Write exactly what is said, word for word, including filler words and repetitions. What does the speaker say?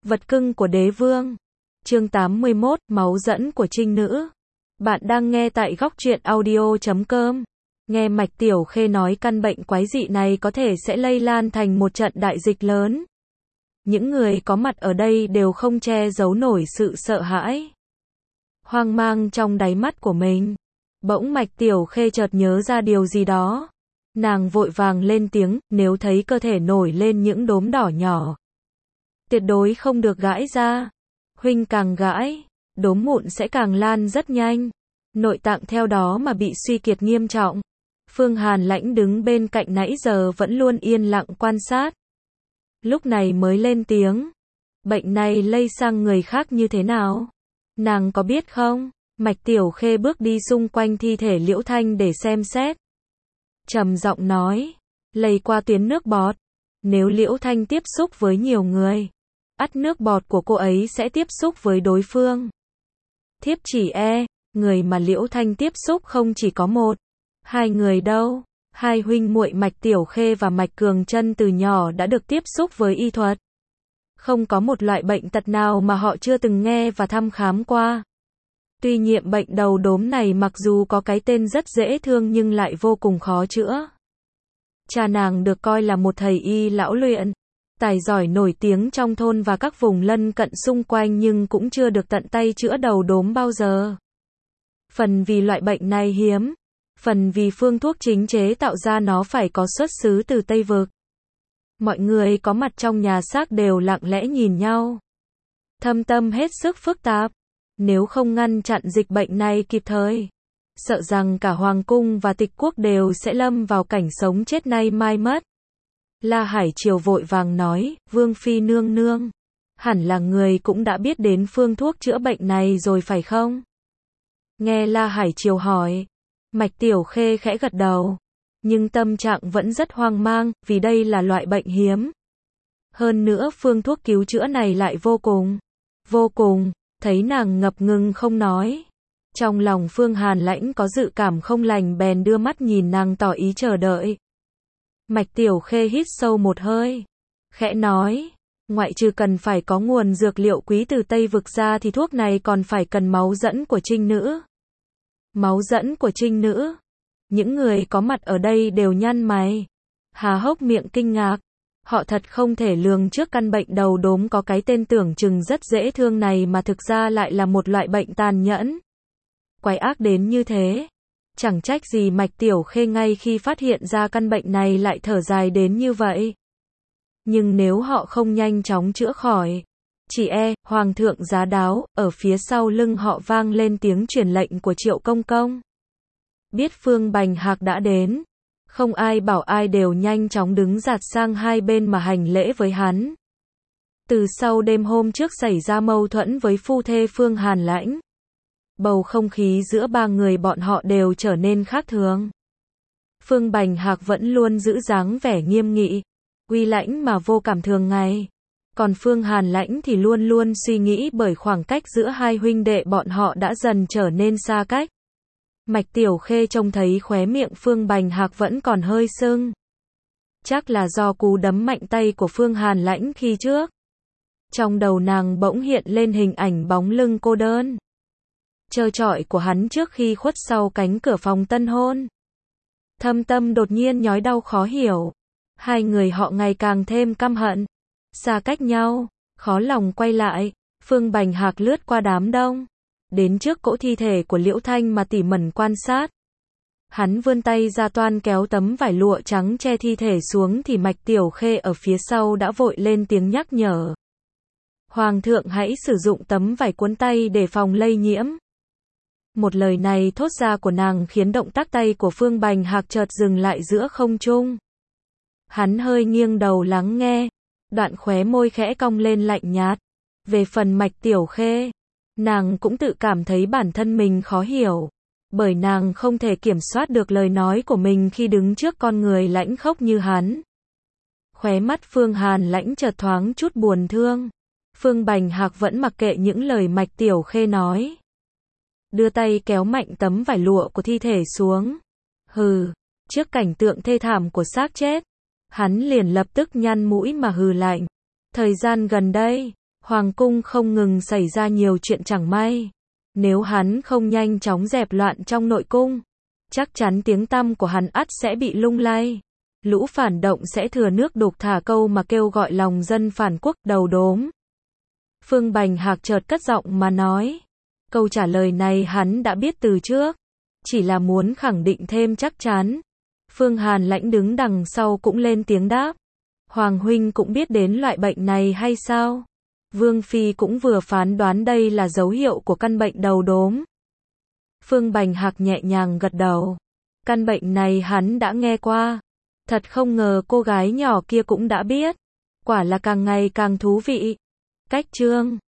Vật cưng của đế vương. Chương tám mươi mốt, máu dẫn của trinh nữ. Bạn đang nghe tại góc truyện audio chấm com. Nghe Mạch Tiểu Khê nói căn bệnh quái dị này có thể sẽ lây lan thành một trận đại dịch lớn. Những người có mặt ở đây đều không che giấu nổi sự sợ hãi, hoang mang trong đáy mắt của mình. Bỗng Mạch Tiểu Khê chợt nhớ ra điều gì đó. Nàng vội vàng lên tiếng, nếu thấy cơ thể nổi lên những đốm đỏ nhỏ, tuyệt đối không được gãi ra. Huynh càng gãi, đốm mụn sẽ càng lan rất nhanh. Nội tạng theo đó mà bị suy kiệt nghiêm trọng. Phương Hàn Lãnh đứng bên cạnh nãy giờ vẫn luôn yên lặng quan sát. Lúc này mới lên tiếng. Bệnh này lây sang người khác như thế nào? Nàng có biết không? Mạch Tiểu Khê bước đi xung quanh thi thể Liễu Thanh để xem xét. Trầm giọng nói. Lây qua tuyến nước bọt. Nếu Liễu Thanh tiếp xúc với nhiều người, ắt nước bọt của cô ấy sẽ tiếp xúc với đối phương. Thiếp chỉ e, người mà Liễu Thanh tiếp xúc không chỉ có một, hai người đâu. Hai huynh muội Mạch Tiểu Khê và Mạch Cường Chân từ nhỏ đã được tiếp xúc với y thuật. Không có một loại bệnh tật nào mà họ chưa từng nghe và thăm khám qua. Tuy nhiên bệnh đầu đốm này mặc dù có cái tên rất dễ thương nhưng lại vô cùng khó chữa. Cha nàng được coi là một thầy y lão luyện, tài giỏi nổi tiếng trong thôn và các vùng lân cận xung quanh nhưng cũng chưa được tận tay chữa đầu đốm bao giờ. Phần vì loại bệnh này hiếm, phần vì phương thuốc chính chế tạo ra nó phải có xuất xứ từ Tây Vực. Mọi người có mặt trong nhà xác đều lặng lẽ nhìn nhau, thâm tâm hết sức phức tạp. Nếu không ngăn chặn dịch bệnh này kịp thời, sợ rằng cả Hoàng cung và Tịch quốc đều sẽ lâm vào cảnh sống chết nay mai mất. La Hải Triều vội vàng nói, Vương Phi nương nương, hẳn là người cũng đã biết đến phương thuốc chữa bệnh này rồi phải không? Nghe La Hải Triều hỏi, Mạch Tiểu Khê khẽ gật đầu, nhưng tâm trạng vẫn rất hoang mang, vì đây là loại bệnh hiếm. Hơn nữa phương thuốc cứu chữa này lại vô cùng, vô cùng, thấy nàng ngập ngừng không nói. Trong lòng Phương Hàn Lãnh có dự cảm không lành bèn đưa mắt nhìn nàng tỏ ý chờ đợi. Mạch Tiểu Khê hít sâu một hơi, khẽ nói, ngoại trừ cần phải có nguồn dược liệu quý từ Tây Vực ra thì thuốc này còn phải cần máu dẫn của trinh nữ. Máu dẫn của trinh nữ? Những người có mặt ở đây đều nhăn mày, há hốc miệng kinh ngạc. Họ thật không thể lường trước căn bệnh đầu đốm có cái tên tưởng chừng rất dễ thương này mà thực ra lại là một loại bệnh tàn nhẫn, quái ác đến như thế. Chẳng trách gì Mạch Tiểu Khê ngay khi phát hiện ra căn bệnh này lại thở dài đến như vậy. Nhưng nếu họ không nhanh chóng chữa khỏi, chỉ e, Hoàng thượng giá đáo, ở phía sau lưng họ vang lên tiếng truyền lệnh của Triệu Công Công. Biết Phương Bành Hạc đã đến, không ai bảo ai đều nhanh chóng đứng dạt sang hai bên mà hành lễ với hắn. Từ sau đêm hôm trước xảy ra mâu thuẫn với phu thê Phương Hàn Lãnh, bầu không khí giữa ba người bọn họ đều trở nên khác thường. Phương Bành Hạc vẫn luôn giữ dáng vẻ nghiêm nghị, uy lãnh mà vô cảm thường ngày. Còn Phương Hàn Lãnh thì luôn luôn suy nghĩ bởi khoảng cách giữa hai huynh đệ bọn họ đã dần trở nên xa cách. Mạch Tiểu Khê trông thấy khóe miệng Phương Bành Hạc vẫn còn hơi sưng. Chắc là do cú đấm mạnh tay của Phương Hàn Lãnh khi trước. Trong đầu nàng bỗng hiện lên hình ảnh bóng lưng cô đơn, trơ trọi của hắn trước khi khuất sau cánh cửa phòng tân hôn. Thâm tâm đột nhiên nhói đau khó hiểu. Hai người họ ngày càng thêm căm hận, xa cách nhau, khó lòng quay lại. Phương Bành Hạc lướt qua đám đông, đến trước cỗ thi thể của Liễu Thanh mà tỉ mẩn quan sát. Hắn vươn tay ra toan kéo tấm vải lụa trắng che thi thể xuống thì Mạch Tiểu Khê ở phía sau đã vội lên tiếng nhắc nhở. Hoàng thượng hãy sử dụng tấm vải cuốn tay để phòng lây nhiễm. Một lời này thốt ra của nàng khiến động tác tay của Phương Bành Hạc chợt dừng lại giữa không trung. Hắn hơi nghiêng đầu lắng nghe, đoạn khóe môi khẽ cong lên lạnh nhạt. Về phần Mạch Tiểu Khê, nàng cũng tự cảm thấy bản thân mình khó hiểu, bởi nàng không thể kiểm soát được lời nói của mình khi đứng trước con người lãnh khốc như hắn. Khóe mắt Phương Hàn Lãnh chợt thoáng chút buồn thương. Phương Bành Hạc vẫn mặc kệ những lời Mạch Tiểu Khê nói, đưa tay kéo mạnh tấm vải lụa của thi thể xuống. Hừ, trước cảnh tượng thê thảm của xác chết, hắn liền lập tức nhăn mũi mà hừ lạnh. Thời gian gần đây, Hoàng cung không ngừng xảy ra nhiều chuyện chẳng may. Nếu hắn không nhanh chóng dẹp loạn trong nội cung, chắc chắn tiếng tăm của hắn ắt sẽ bị lung lay. Lũ phản động sẽ thừa nước đục thả câu mà kêu gọi lòng dân phản quốc đầu đốm. Phương Bành Hạc chợt cất giọng mà nói. Câu trả lời này hắn đã biết từ trước, chỉ là muốn khẳng định thêm chắc chắn. Phương Hàn Lãnh đứng đằng sau cũng lên tiếng đáp. Hoàng huynh cũng biết đến loại bệnh này hay sao? Vương Phi cũng vừa phán đoán đây là dấu hiệu của căn bệnh đầu đốm. Phương Bành Hạc nhẹ nhàng gật đầu. Căn bệnh này hắn đã nghe qua. Thật không ngờ cô gái nhỏ kia cũng đã biết. Quả là càng ngày càng thú vị. Cách chương